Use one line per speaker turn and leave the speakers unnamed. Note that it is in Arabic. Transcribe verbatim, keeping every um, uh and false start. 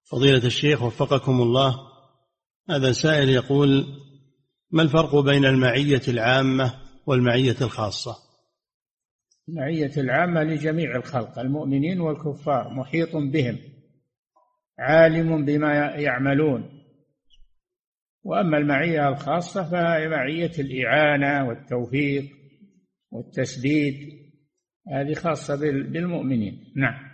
فضيلة الشيخ وفقكم الله، هذا سائل يقول: ما الفرق بين المعية العامة والمعية الخاصة؟
المعية العامة لجميع الخلق المؤمنين والكفار، محيط بهم، عالم بما يعملون. وأما المعية الخاصة فهي معية الإعانة والتوفيق والتسديد، هذه خاصة بالمؤمنين. نعم.